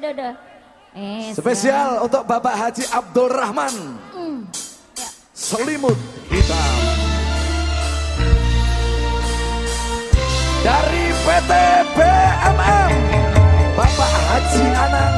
Aduh. Spesial untuk Bapak Haji Abdul Rahman. Ya. Selimut hitam. Dari PT BMM, Bapak Haji Anang.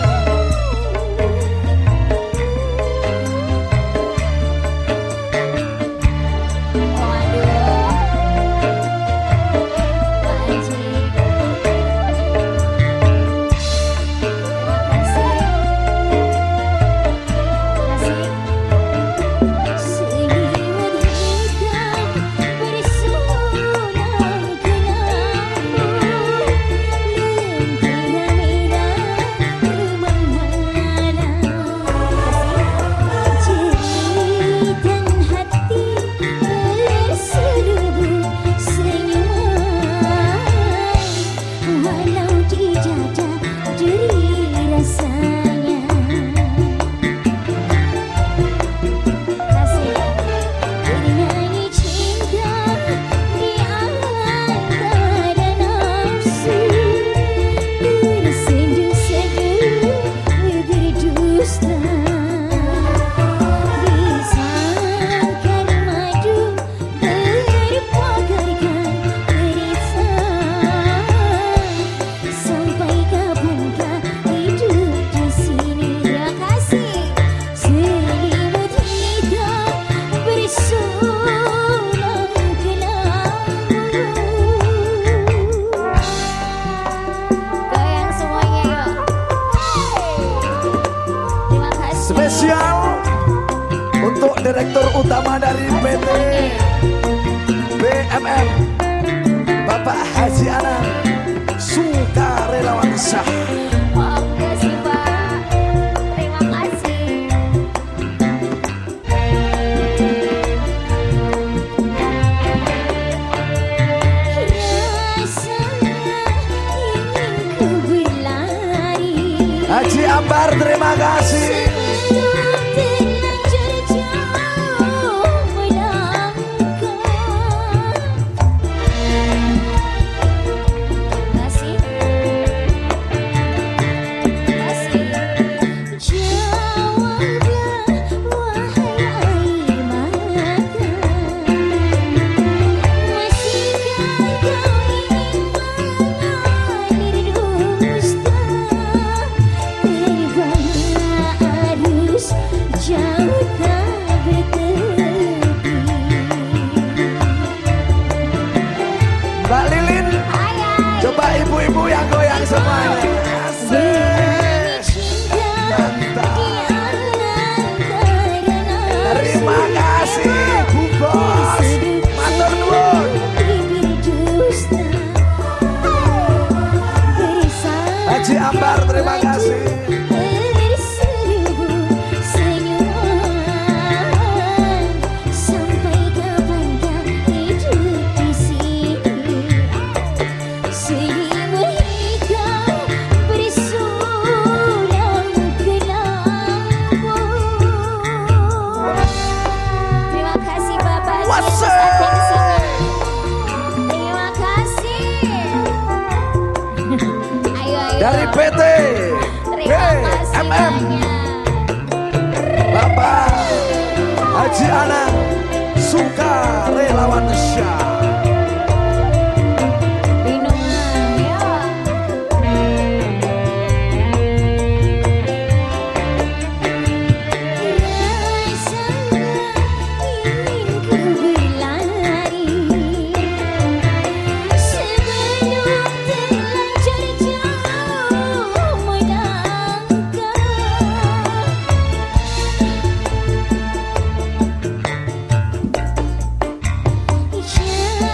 Spesial untuk Direktur Utama dari PT BMM, Bapak Haji Anang, Sukarelawan Syah. Oke sih Pak, terima kasih. Haji Ambar, terima kasih. Mbak Lilin, coba ibu-ibu yang goyang semuanya. Terima kasih Bu Bos, matur nuwun. Haji Ambar, terima kasih. Dari PT BMM, Bapak Haji Anang, Sukarelawan Syah. Yeah.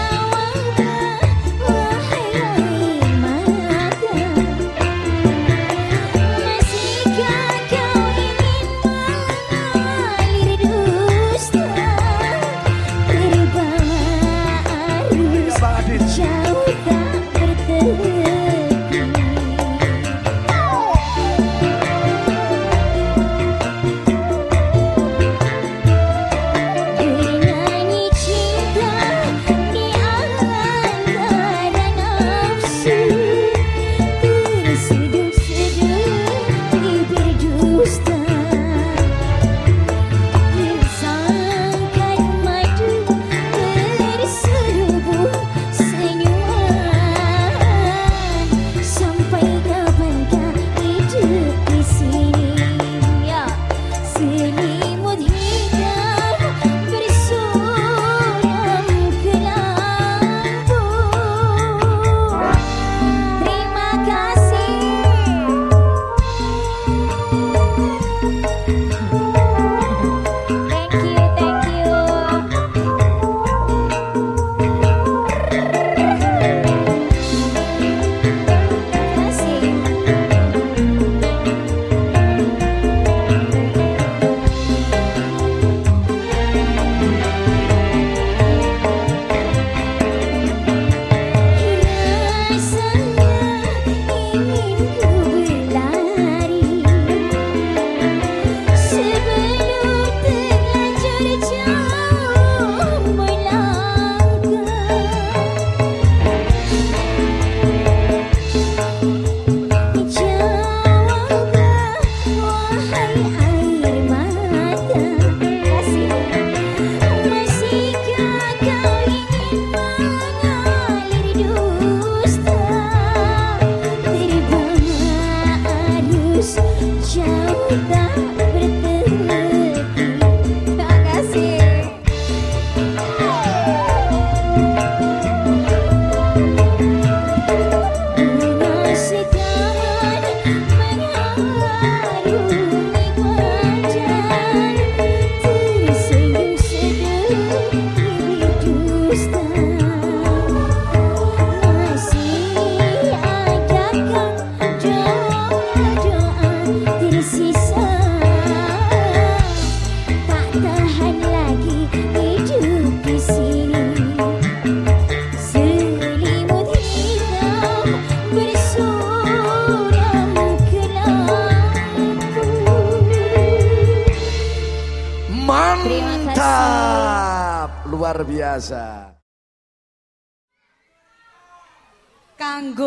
lagi hidup di sini. Selimut hitam bersuram kenangku. Mantap, luar biasa. Kanggo